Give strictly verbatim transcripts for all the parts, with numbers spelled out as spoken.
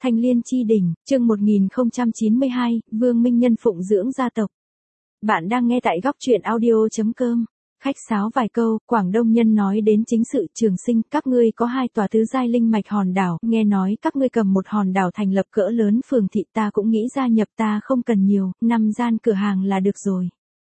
Thanh Liên chi đỉnh, chương một nghìn không trăm chín mươi hai, Vương Minh Nhân phụng dưỡng gia tộc. Bạn đang nghe tại góc truyện audio chấm com. Khách sáo vài câu, Quảng Đông Nhân nói đến chính sự. Trường Sinh, các ngươi có hai tòa tứ giai linh mạch hòn đảo, nghe nói các ngươi cầm một hòn đảo thành lập cỡ lớn phường thị, ta cũng nghĩ gia nhập, ta không cần nhiều, năm gian cửa hàng là được rồi.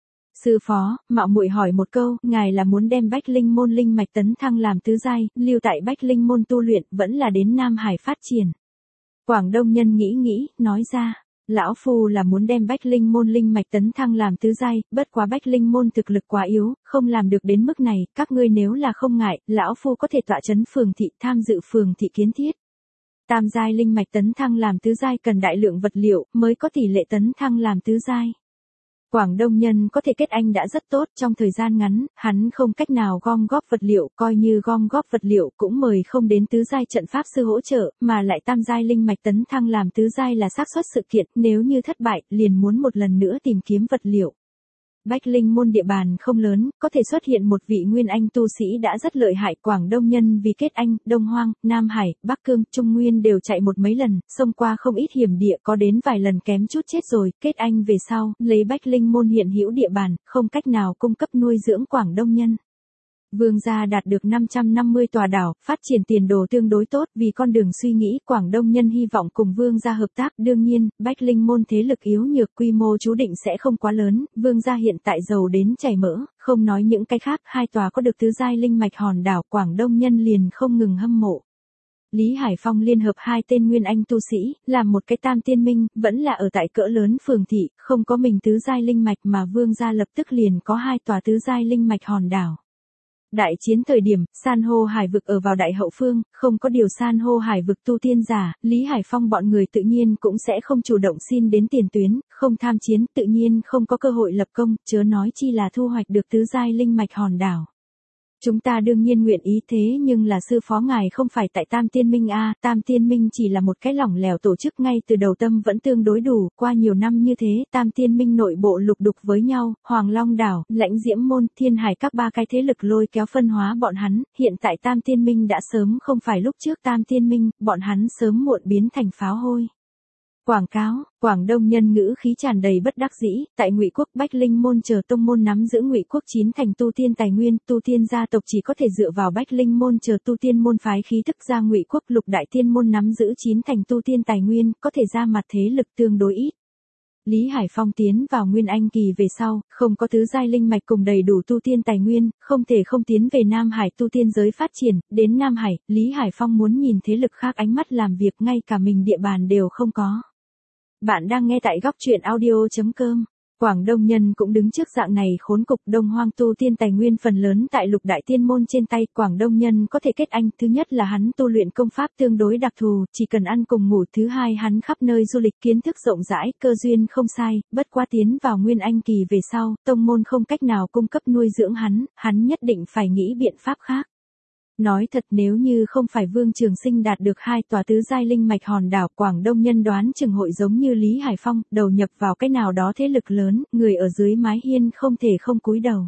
Sư phó, mạo muội hỏi một câu, ngài là muốn đem Bách Linh môn linh mạch tấn thăng làm tứ giai, lưu tại Bách Linh môn tu luyện, vẫn là đến Nam Hải phát triển? Quảng Đông Nhân nghĩ nghĩ, nói ra, lão phu là muốn đem Bách Linh môn linh mạch tấn thăng làm tứ giai, bất quá Bách Linh môn thực lực quá yếu, không làm được đến mức này, các ngươi nếu là không ngại, lão phu có thể tọa chấn phường thị, tham dự phường thị kiến thiết. Tam giai linh mạch tấn thăng làm tứ giai cần đại lượng vật liệu, mới có tỷ lệ tấn thăng làm tứ giai. Quảng Đông Nhân có thể kết anh đã rất tốt, trong thời gian ngắn, hắn không cách nào gom góp vật liệu, coi như gom góp vật liệu cũng mời không đến tứ giai trận pháp sư hỗ trợ, mà lại tam giai linh mạch tấn thăng làm tứ giai là xác suất sự kiện, nếu như thất bại, liền muốn một lần nữa tìm kiếm vật liệu. Bách Linh môn địa bàn không lớn, có thể xuất hiện một vị nguyên anh tu sĩ đã rất lợi hại. Quảng Đông Nhân vì kết anh, Đông Hoang, Nam Hải, Bắc Cương, Trung Nguyên đều chạy một mấy lần, xông qua không ít hiểm địa, có đến vài lần kém chút chết rồi. Kết anh về sau, lấy Bách Linh môn hiện hữu địa bàn, không cách nào cung cấp nuôi dưỡng Quảng Đông Nhân. Vương gia đạt được năm trăm năm mươi tòa đảo, phát triển tiền đồ tương đối tốt, vì con đường suy nghĩ, Quảng Đông Nhân hy vọng cùng Vương gia hợp tác. Đương nhiên, Bách Linh môn thế lực yếu nhược, quy mô chú định sẽ không quá lớn, Vương gia hiện tại giàu đến chảy mỡ, không nói những cái khác, hai tòa có được tứ giai linh mạch hòn đảo, Quảng Đông Nhân liền không ngừng hâm mộ. Lý Hải Phong liên hợp hai tên nguyên anh tu sĩ, làm một cái tam tiên minh, vẫn là ở tại cỡ lớn phường thị, không có mình tứ giai linh mạch mà Vương gia lập tức liền có hai tòa tứ giai linh mạch hòn đảo. Đại chiến thời điểm, san hô hải vực ở vào đại hậu phương, không có điều san hô hải vực tu tiên giả, Lý Hải Phong bọn người tự nhiên cũng sẽ không chủ động xin đến tiền tuyến, không tham chiến, tự nhiên không có cơ hội lập công, chớ nói chi là thu hoạch được tứ giai linh mạch hòn đảo. Chúng ta đương nhiên nguyện ý thế nhưng là sư phó ngài không phải tại Tam Tiên Minh a, Tam Tiên Minh chỉ là một cái lỏng lẻo tổ chức, ngay từ đầu tâm vẫn tương đối đủ, qua nhiều năm như thế, Tam Tiên Minh nội bộ lục đục với nhau, Hoàng Long đảo, Lãnh Diễm môn, Thiên Hải các ba cái thế lực lôi kéo phân hóa bọn hắn, hiện tại Tam Tiên Minh đã sớm không phải lúc trước Tam Tiên Minh, bọn hắn sớm muộn biến thành pháo hôi. Quảng cáo, Quảng Đông Nhân ngữ khí tràn đầy bất đắc dĩ, tại Ngụy Quốc Bách Linh môn chờ tông môn nắm giữ Ngụy Quốc chín thành tu tiên tài nguyên, tu tiên gia tộc chỉ có thể dựa vào Bách Linh môn chờ tu tiên môn phái khí thức ra Ngụy Quốc lục đại tiên môn nắm giữ chín thành tu tiên tài nguyên, có thể ra mặt thế lực tương đối ít. Lý Hải Phong tiến vào Nguyên Anh kỳ về sau, không có tứ giai linh mạch cùng đầy đủ tu tiên tài nguyên, không thể không tiến về Nam Hải tu tiên giới phát triển, đến Nam Hải, Lý Hải Phong muốn nhìn thế lực khác ánh mắt làm việc, ngay cả mình địa bàn đều không có. Bạn đang nghe tại góc truyện audio chấm com. Quảng Đông Nhân cũng đứng trước dạng này khốn cục. Đông Hoang tu tiên tài nguyên phần lớn tại lục đại tiên môn trên tay, Quảng Đông Nhân có thể kết anh, thứ nhất là hắn tu luyện công pháp tương đối đặc thù, chỉ cần ăn cùng ngủ, thứ hai hắn khắp nơi du lịch, kiến thức rộng rãi, cơ duyên không sai, bất quá tiến vào Nguyên Anh kỳ về sau, tông môn không cách nào cung cấp nuôi dưỡng hắn, hắn nhất định phải nghĩ biện pháp khác. Nói thật, nếu như không phải Vương Trường Sinh đạt được hai tòa tứ giai linh mạch hòn đảo, Quảng Đông Nhân đoán chừng hội giống như Lý Hải Phong, đầu nhập vào cái nào đó thế lực lớn, người ở dưới mái hiên không thể không cúi đầu.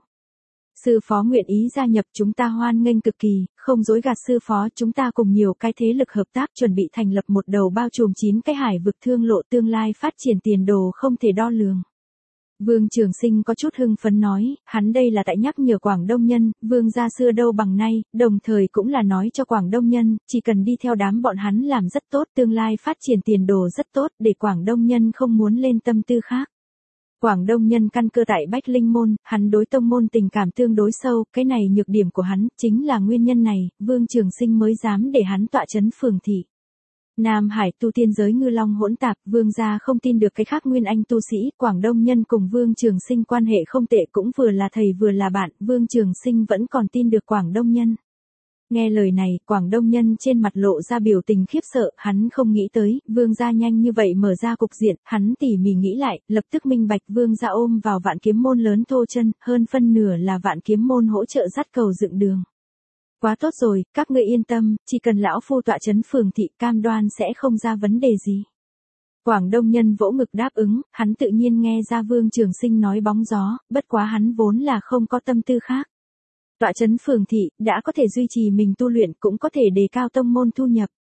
Sư phó nguyện ý gia nhập, chúng ta hoan nghênh cực kỳ, không dối gạt sư phó, chúng ta cùng nhiều cái thế lực hợp tác, chuẩn bị thành lập một đầu bao trùm chín cái hải vực thương lộ, tương lai phát triển tiền đồ không thể đo lường. Vương Trường Sinh có chút hưng phấn nói, hắn đây là tại nhắc nhở Quảng Đông Nhân, Vương gia xưa đâu bằng nay, đồng thời cũng là nói cho Quảng Đông Nhân, chỉ cần đi theo đám bọn hắn làm rất tốt, tương lai phát triển tiền đồ rất tốt, để Quảng Đông Nhân không muốn lên tâm tư khác. Quảng Đông Nhân căn cơ tại Bách Linh môn, hắn đối tông môn tình cảm tương đối sâu, cái này nhược điểm của hắn, chính là nguyên nhân này, Vương Trường Sinh mới dám để hắn tọa chấn phường thị. Nam Hải tu tiên giới ngư long hỗn tạp, Vương gia không tin được cái khác nguyên anh tu sĩ, Quảng Đông Nhân cùng Vương Trường Sinh quan hệ không tệ, cũng vừa là thầy vừa là bạn, Vương Trường Sinh vẫn còn tin được Quảng Đông Nhân. Nghe lời này, Quảng Đông Nhân trên mặt lộ ra biểu tình khiếp sợ, hắn không nghĩ tới, Vương gia nhanh như vậy mở ra cục diện, hắn tỉ mỉ nghĩ lại, lập tức minh bạch, Vương gia ôm vào Vạn Kiếm môn lớn thô chân, hơn phân nửa là Vạn Kiếm môn hỗ trợ dắt cầu dựng đường. Quá tốt rồi, các ngươi yên tâm, chỉ cần lão phu tọa chấn phường thị, cam đoan sẽ không ra vấn đề gì. Quảng Đông Nhân vỗ ngực đáp ứng, hắn tự nhiên nghe ra Vương Trường Sinh nói bóng gió, bất quá hắn vốn là không có tâm tư khác. Tọa chấn phường thị, đã có thể duy trì mình tu luyện, cũng có thể đề cao tông môn thu nhập.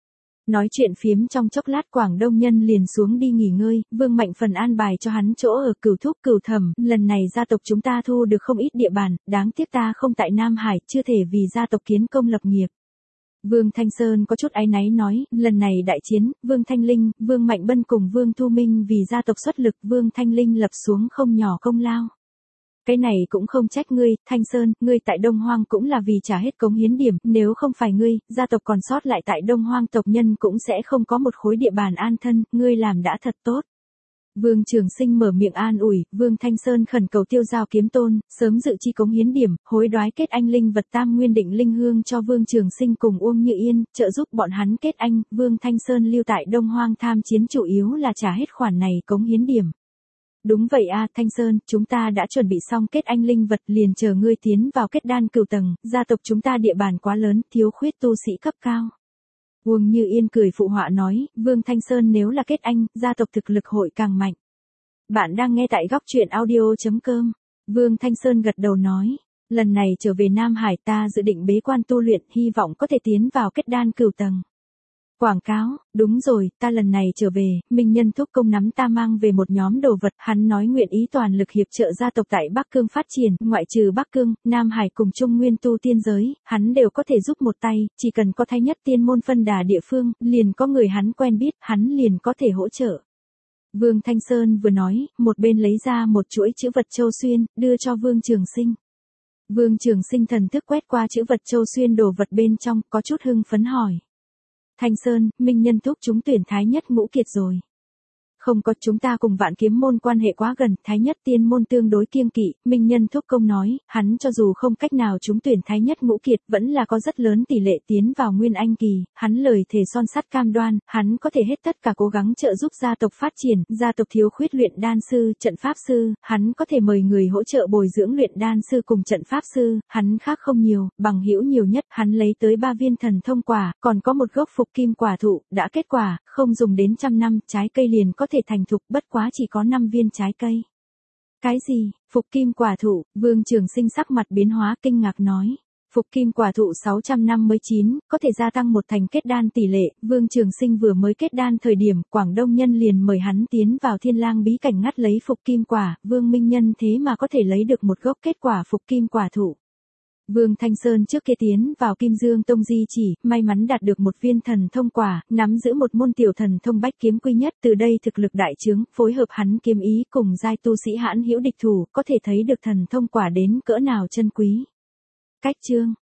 Nói chuyện phiếm trong chốc lát Quảng Đông Nhân liền xuống đi nghỉ ngơi, Vương Mạnh Phần an bài cho hắn chỗ ở Cửu Thúc Cửu Thẩm, lần này gia tộc chúng ta thu được không ít địa bàn, đáng tiếc ta không tại Nam Hải, chưa thể vì gia tộc kiến công lập nghiệp. Vương Thanh Sơn có chút áy náy nói, lần này đại chiến, Vương Thanh Linh, Vương Mạnh Bân cùng Vương Thu Minh vì gia tộc xuất lực, Vương Thanh Linh lập xuống không nhỏ công lao. Cái này cũng không trách ngươi, Thanh Sơn, ngươi tại Đông Hoang cũng là vì trả hết cống hiến điểm, nếu không phải ngươi, gia tộc còn sót lại tại Đông Hoang tộc nhân cũng sẽ không có một khối địa bàn an thân, ngươi làm đã thật tốt. Vương Trường Sinh mở miệng an ủi, Vương Thanh Sơn khẩn cầu Tiêu Giao Kiếm Tôn, sớm dự chi cống hiến điểm, hối đoái kết anh linh vật tam nguyên định linh hương cho Vương Trường Sinh cùng Uông Như Yên, trợ giúp bọn hắn kết anh, Vương Thanh Sơn lưu tại Đông Hoang tham chiến chủ yếu là trả hết khoản này cống hiến điểm. Đúng vậy a, Thanh Sơn, chúng ta đã chuẩn bị xong kết anh linh vật liền chờ ngươi tiến vào kết đan cửu tầng, gia tộc chúng ta địa bàn quá lớn, thiếu khuyết tu sĩ cấp cao. Uông Như Yên cười phụ họa nói, Vương Thanh Sơn nếu là kết anh, gia tộc thực lực hội càng mạnh. Bạn đang nghe tại góc truyện audio chấm com. Vương Thanh Sơn gật đầu nói, lần này trở về Nam Hải ta dự định bế quan tu luyện, hy vọng có thể tiến vào kết đan cửu tầng. Quảng cáo, đúng rồi, ta lần này trở về, Minh Nhân thúc công nắm ta mang về một nhóm đồ vật, hắn nói nguyện ý toàn lực hiệp trợ gia tộc tại Bắc Cương phát triển, ngoại trừ Bắc Cương, Nam Hải cùng Trung Nguyên tu tiên giới, hắn đều có thể giúp một tay, chỉ cần có thái nhất tiên môn phân đà địa phương, liền có người hắn quen biết, hắn liền có thể hỗ trợ. Vương Thanh Sơn vừa nói, một bên lấy ra một chuỗi chữ vật châu xuyên, đưa cho Vương Trường Sinh. Vương Trường Sinh thần thức quét qua chữ vật châu xuyên đồ vật bên trong, có chút hưng phấn hỏi. Thanh Sơn, Minh Nhân thúc chúng tuyển thái nhất ngũ kiệt rồi. Không có, chúng ta cùng Vạn Kiếm môn quan hệ quá gần, thái nhất tiên môn tương đối kiêng kỵ, Minh Nhân thúc công nói, hắn cho dù không cách nào chúng tuyển thái nhất ngũ kiệt, vẫn là có rất lớn tỷ lệ tiến vào Nguyên Anh kỳ, hắn lời thề son sắt cam đoan, hắn có thể hết tất cả cố gắng trợ giúp gia tộc phát triển, gia tộc thiếu khuyết luyện đan sư, trận pháp sư, hắn có thể mời người hỗ trợ bồi dưỡng luyện đan sư cùng trận pháp sư, hắn khác không nhiều, bằng hữu nhiều nhất, hắn lấy tới ba viên thần thông quả, còn có một gốc phục kim quả thụ, đã kết quả, không dùng đến trăm năm, trái cây liền có thể thành thục, bất quá chỉ có năm viên trái cây. Cái gì? Phục kim quả thụ? Vương Trường Sinh sắc mặt biến hóa kinh ngạc nói. Phục kim quả thụ sáu trăm năm mới chín, có thể gia tăng một thành kết đan tỷ lệ, Vương Trường Sinh vừa mới kết đan thời điểm, Quảng Đông Nhân liền mời hắn tiến vào Thiên Lang bí cảnh ngắt lấy phục kim quả, Vương Minh Nhân thế mà có thể lấy được một gốc kết quả phục kim quả thụ. Vương Thanh Sơn trước kia tiến vào Kim Dương Tông di chỉ, may mắn đạt được một viên thần thông quả, nắm giữ một môn tiểu thần thông bách kiếm quy nhất, từ đây thực lực đại trướng, phối hợp hắn kiếm ý cùng giai tu sĩ hãn hữu địch thủ, có thể thấy được thần thông quả đến cỡ nào chân quý. Cách chương